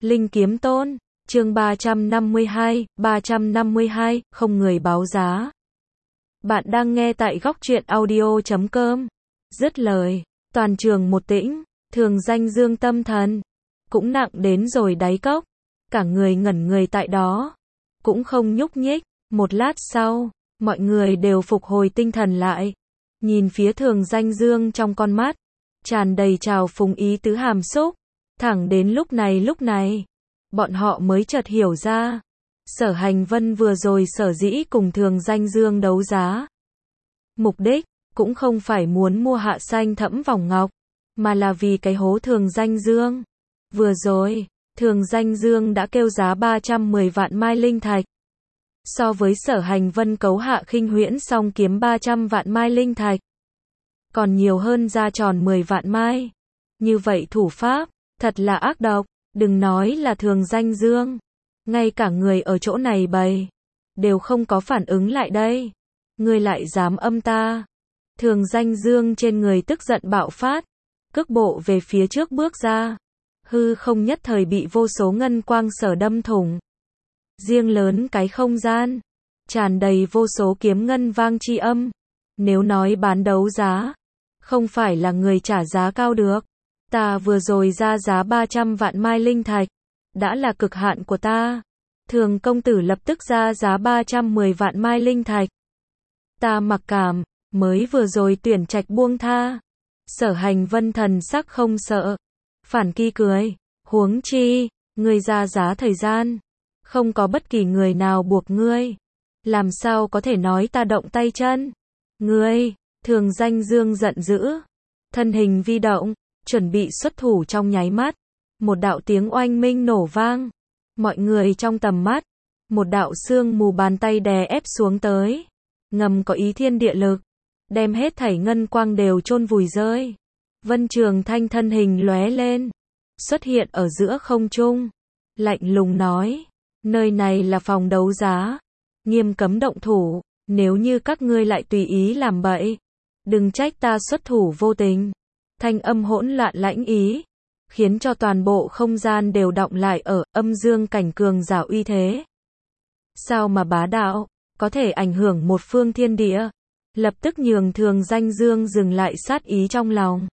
Linh Kiếm Tôn, chương 352, không người báo giá. Bạn đang nghe tại góc truyện audio.com. Dứt lời, toàn trường một tĩnh, Thường Danh Dương tâm thần cũng nặng đến rồi đáy cốc, cả người ngẩn người tại đó, cũng không nhúc nhích. Một lát sau, mọi người đều phục hồi tinh thần lại, nhìn phía Thường Danh Dương trong con mắt tràn đầy trào phúng ý tứ hàm xúc. Thẳng đến lúc này, bọn họ mới chợt hiểu ra, Sở Hành Vân vừa rồi sở dĩ cùng Thường Danh Dương đấu giá. Mục đích, cũng không phải muốn mua hạ xanh thẫm vòng ngọc, mà là vì cái hố Thường Danh Dương. Vừa rồi, Thường Danh Dương đã kêu giá 310 vạn mai linh thạch. So với Sở Hành Vân cấu hạ khinh huyễn song kiếm 300 vạn mai linh thạch, còn nhiều hơn ra tròn 10 vạn mai. Như vậy thủ pháp, thật là ác độc, đừng nói là Thường Danh Dương, ngay cả người ở chỗ này bầy đều không có phản ứng lại đây. Ngươi lại dám âm ta? Thường Danh Dương trên người tức giận bạo phát, cước bộ về phía trước bước ra, hư không nhất thời bị vô số ngân quang sở đâm thủng. Riêng lớn cái không gian, tràn đầy vô số kiếm ngân vang chi âm. Nếu nói bán đấu giá, không phải là người trả giá cao được. Ta vừa rồi ra giá 300 vạn mai linh thạch, đã là cực hạn của ta. Thường công tử lập tức ra giá 310 vạn mai linh thạch. Ta mặc cảm, mới vừa rồi tuyển trạch buông tha. Sở Hành Vân thần sắc không sợ, phản kỳ cười, huống chi, ngươi ra giá thời gian, không có bất kỳ người nào buộc ngươi, làm sao có thể nói ta động tay chân? Ngươi, Thường Danh Dương giận dữ, thân hình vi động, chuẩn bị xuất thủ. Trong nháy mắt, một đạo tiếng oanh minh nổ vang, mọi người trong tầm mắt, một đạo sương mù bàn tay đè ép xuống tới, ngầm có ý thiên địa lực, đem hết thảy ngân quang đều chôn vùi rơi. Vân Trường Thanh thân hình lóe lên, xuất hiện ở giữa không trung, lạnh lùng nói, nơi này là phòng đấu giá, nghiêm cấm động thủ, nếu như các ngươi lại tùy ý làm bậy, đừng trách ta xuất thủ vô tình. Thanh âm hỗn loạn lãnh ý, khiến cho toàn bộ không gian đều đọng lại ở âm dương cảnh cường giả uy thế. Sao mà bá đạo, có thể ảnh hưởng một phương thiên địa, lập tức nhường Thường Danh Dương dừng lại sát ý trong lòng.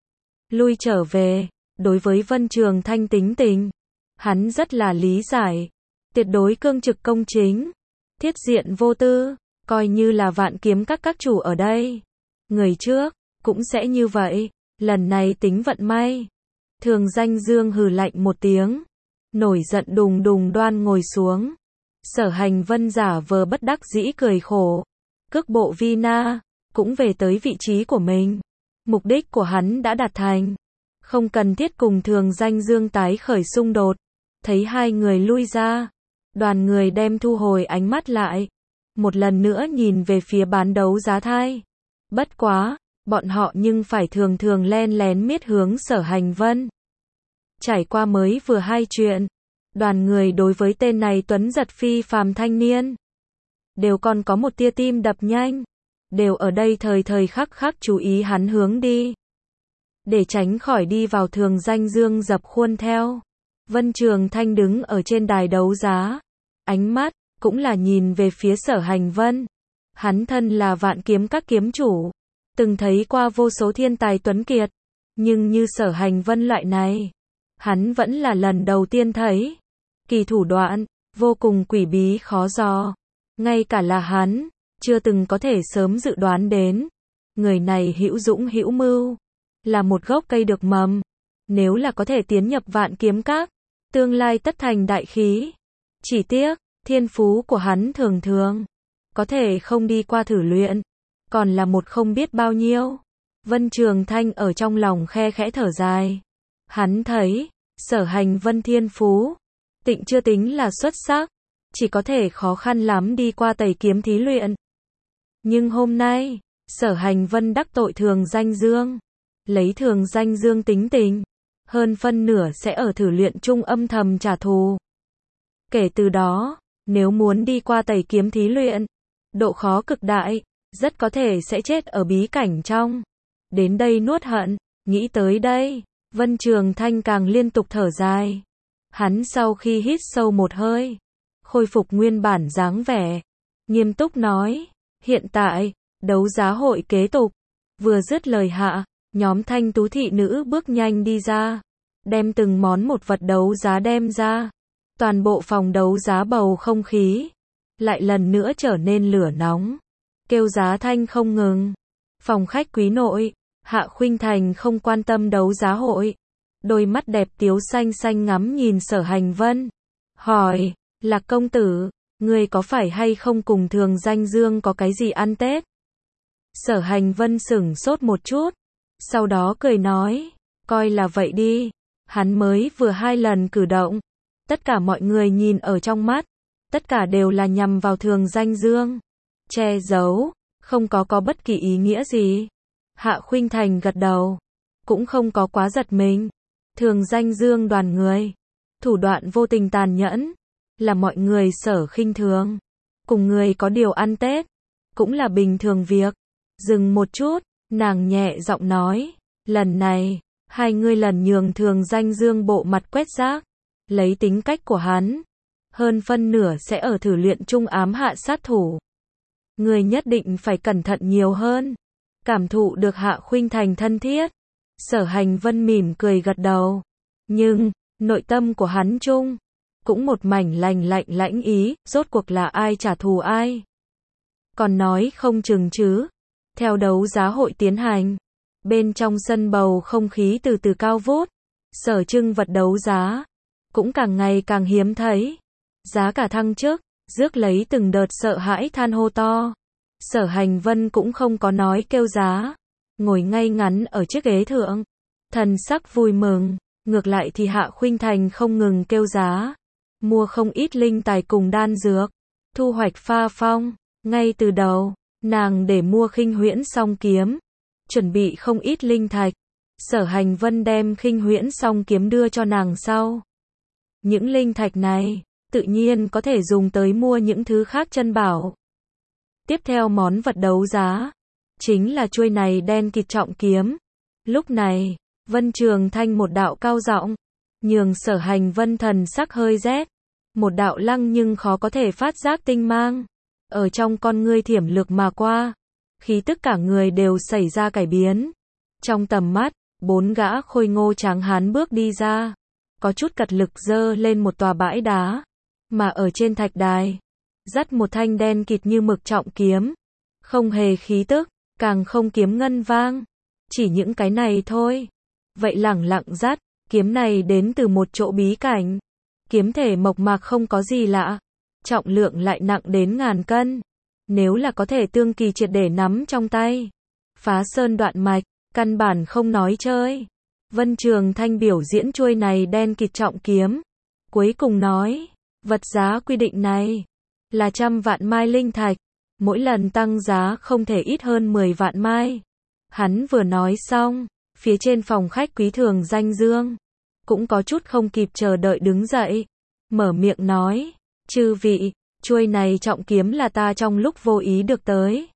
Lui trở về, đối với Vân Trường Thanh tính tình, hắn rất là lý giải, tuyệt đối cương trực công chính, thiết diện vô tư, coi như là Vạn Kiếm các chủ ở đây. Người trước, cũng sẽ như vậy. Lần này tính vận may. Thường Danh Dương hừ lạnh một tiếng, nổi giận đùng đùng đoan ngồi xuống. Sở Hành Vân giả vờ bất đắc dĩ cười khổ, cước bộ vi na, cũng về tới vị trí của mình. Mục đích của hắn đã đạt thành, không cần thiết cùng Thường Danh Dương tái khởi xung đột. Thấy hai người lui ra, đoàn người đem thu hồi ánh mắt lại, một lần nữa nhìn về phía bán đấu giá thai. Bất quá, bọn họ nhưng phải thường len lén miết hướng Sở Hành Vân. Trải qua mới vừa hai chuyện, đoàn người đối với tên này tuấn giật phi phàm thanh niên, đều còn có một tia tim đập nhanh, đều ở đây thời khắc chú ý hắn hướng đi, để tránh khỏi đi vào Thường Danh Dương dập khuôn theo. Vân Trường Thanh đứng ở trên đài đấu giá, ánh mắt cũng là nhìn về phía Sở Hành Vân. Hắn thân là Vạn Kiếm các kiếm chủ, từng thấy qua vô số thiên tài tuấn kiệt, nhưng như Sở Hành Vân loại này, hắn vẫn là lần đầu tiên thấy. Kỳ thủ đoạn, vô cùng quỷ bí khó dò, ngay cả là hắn, chưa từng có thể sớm dự đoán đến. Người này hữu dũng hữu mưu, là một gốc cây được mầm, nếu là có thể tiến nhập Vạn Kiếm các, tương lai tất thành đại khí. Chỉ tiếc, thiên phú của hắn thường, có thể không đi qua thử luyện, còn là một không biết bao nhiêu. Vân Trường Thanh ở trong lòng khe khẽ thở dài. Hắn thấy, Sở Hành Vân thiên phú, tịnh chưa tính là xuất sắc, chỉ có thể khó khăn lắm đi qua tẩy kiếm thí luyện. Nhưng hôm nay, Sở Hành Vân đắc tội Thường Danh Dương, lấy Thường Danh Dương tính tình, hơn phân nửa sẽ ở thử luyện chung âm thầm trả thù. Kể từ đó, nếu muốn đi qua tẩy kiếm thí luyện, độ khó cực đại, rất có thể sẽ chết ở bí cảnh trong. Đến đây nuốt hận, nghĩ tới đây, Vân Trường Thanh càng liên tục thở dài. Hắn sau khi hít sâu một hơi, khôi phục nguyên bản dáng vẻ, nghiêm túc nói, hiện tại, đấu giá hội kế tục. Vừa dứt lời hạ, nhóm thanh tú thị nữ bước nhanh đi ra, đem từng món một vật đấu giá đem ra. Toàn bộ phòng đấu giá bầu không khí lại lần nữa trở nên lửa nóng, kêu giá thanh không ngừng. Phòng khách quý nội, Hạ Khuynh Thành không quan tâm đấu giá hội, đôi mắt đẹp tiếu xanh xanh ngắm nhìn Sở Hành Vân, hỏi, Lạc công tử, ngươi có phải hay không cùng Thường Danh Dương có cái gì ăn Tết? Sở Hành Vân sửng sốt một chút, sau đó cười nói, coi là vậy đi, hắn mới vừa 2 lần cử động, tất cả mọi người nhìn ở trong mắt, tất cả đều là nhằm vào Thường Danh Dương, che giấu, không có bất kỳ ý nghĩa gì. Hạ Khuynh Thành gật đầu, cũng không có quá giật mình. Thường Danh Dương đoàn người, thủ đoạn vô tình tàn nhẫn, là mọi người sở khinh thường. Cùng người có điều ăn Tết, cũng là bình thường việc. Dừng một chút, nàng nhẹ giọng nói, lần này, hai ngươi lần nhường Thường Danh Dương bộ mặt quét rác, lấy tính cách của hắn, hơn phân nửa sẽ ở thử luyện trung ám hạ sát thủ. Người nhất định phải cẩn thận nhiều hơn. Cảm thụ được Hạ Khuynh Thành thân thiết, Sở Hành Vân mỉm cười gật đầu. Nhưng, nội tâm của hắn chung, cũng một mảnh lạnh lãnh ý, rốt cuộc là ai trả thù ai. Còn nói không chừng chứ. Theo đấu giá hội tiến hành, bên trong sân bầu không khí từ từ cao vút, sở trưng vật đấu giá, cũng càng ngày càng hiếm thấy. Giá cả thăng chức, rước lấy từng đợt sợ hãi than hô to. Sở Hành Vân cũng không có nói kêu giá, ngồi ngay ngắn ở chiếc ghế thượng, thần sắc vui mừng, ngược lại thì Hạ Khuynh Thành không ngừng kêu giá, mua không ít linh tài cùng đan dược, thu hoạch pha phong, ngay từ đầu, nàng để mua Khinh Huyễn Song Kiếm, chuẩn bị không ít linh thạch, Sở Hành Vân đem Khinh Huyễn Song Kiếm đưa cho nàng sau. Những linh thạch này, tự nhiên có thể dùng tới mua những thứ khác chân bảo. Tiếp theo món vật đấu giá, chính là chuôi này đen kịt trọng kiếm. Lúc này, Vân Trường Thanh một đạo cao giọng, nhường Sở Hành Vân thần sắc hơi rét, một đạo lăng nhưng khó có thể phát giác tinh mang, ở trong con ngươi thiểm lược mà qua, khí tức cả người đều xảy ra cải biến. Trong tầm mắt, 4 gã khôi ngô tráng hán bước đi ra, có chút cật lực giơ lên một tòa bãi đá, mà ở trên thạch đài, dắt một thanh đen kịt như mực trọng kiếm, không hề khí tức, càng không kiếm ngân vang, chỉ những cái này thôi. Vậy lẳng lặng dắt, kiếm này đến từ một chỗ bí cảnh, kiếm thể mộc mạc không có gì lạ, trọng lượng lại nặng đến ngàn cân, nếu là có thể tương kỳ triệt để nắm trong tay, phá sơn đoạn mạch, căn bản không nói chơi. Vân Trường Thanh biểu diễn chuôi này đen kịt trọng kiếm, cuối cùng nói, vật giá quy định này là 100 vạn mai linh thạch, mỗi lần tăng giá không thể ít hơn 10 vạn mai. Hắn vừa nói xong, phía trên phòng khách quý Thường Danh Dương cũng có chút không kịp chờ đợi đứng dậy, mở miệng nói, chư vị, chuôi này trọng kiếm là ta trong lúc vô ý được tới.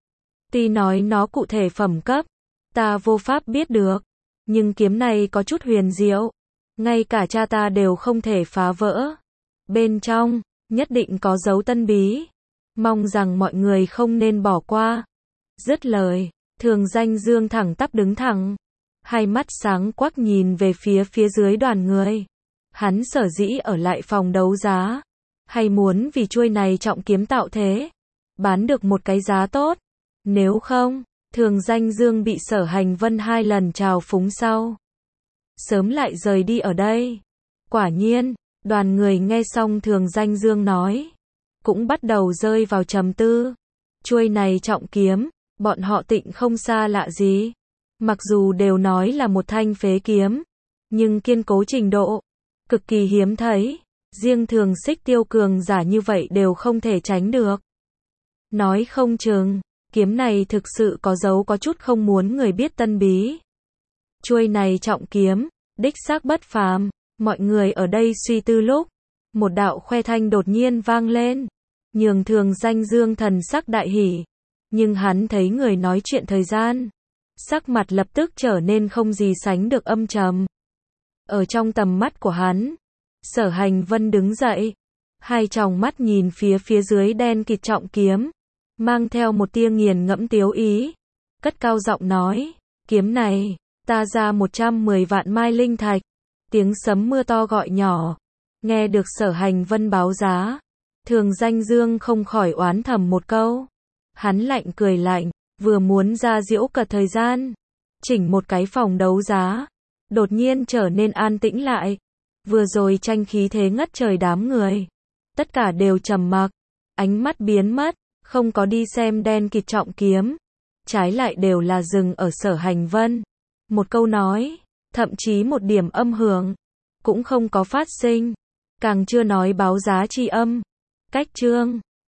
Tuy nói nó cụ thể phẩm cấp, ta vô pháp biết được, nhưng kiếm này có chút huyền diệu, ngay cả cha ta đều không thể phá vỡ. Bên trong, nhất định có dấu tân bí, mong rằng mọi người không nên bỏ qua. Dứt lời, Thường Danh Dương thẳng tắp đứng thẳng, hai mắt sáng quắc nhìn về phía dưới đoàn người. Hắn sở dĩ ở lại phòng đấu giá, hay muốn vì chuôi này trọng kiếm tạo thế, bán được một cái giá tốt. Nếu không, Thường Danh Dương bị Sở Hành Vân 2 lần trào phúng sau, sớm lại rời đi ở đây. Quả nhiên, đoàn người nghe xong Thường Danh Dương nói, cũng bắt đầu rơi vào trầm tư. Chuôi này trọng kiếm, bọn họ tịnh không xa lạ gì. Mặc dù đều nói là một thanh phế kiếm, nhưng kiên cố trình độ cực kỳ hiếm thấy, riêng Thường Xích Tiêu cường giả như vậy đều không thể tránh được. Nói không chừng, kiếm này thực sự có dấu có chút không muốn người biết tân bí. Chuôi này trọng kiếm, đích xác bất phàm. Mọi người ở đây suy tư lúc, một đạo khoe thanh đột nhiên vang lên, nhường Thường Danh Dương thần sắc đại hỉ, nhưng hắn thấy người nói chuyện thời gian, sắc mặt lập tức trở nên không gì sánh được âm trầm. Ở trong tầm mắt của hắn, Sở Hành Vân đứng dậy, hai tròng mắt nhìn phía dưới đen kịt trọng kiếm, mang theo một tia nghiền ngẫm tiếu ý, cất cao giọng nói, kiếm này, ta ra 110 vạn mai linh thạch. Tiếng sấm mưa to gọi nhỏ, nghe được Sở Hành Vân báo giá, Thường Danh Dương không khỏi oán thầm một câu. Hắn lạnh cười lạnh, vừa muốn ra giễu cợt thời gian, chỉnh một cái phòng đấu giá, đột nhiên trở nên an tĩnh lại. Vừa rồi tranh khí thế ngất trời đám người, tất cả đều trầm mặc, ánh mắt biến mất, không có đi xem đen kịt trọng kiếm, trái lại đều là dừng ở Sở Hành Vân. Một câu nói, thậm chí một điểm âm hưởng cũng không có phát sinh, càng chưa nói báo giá chi âm. Cách chương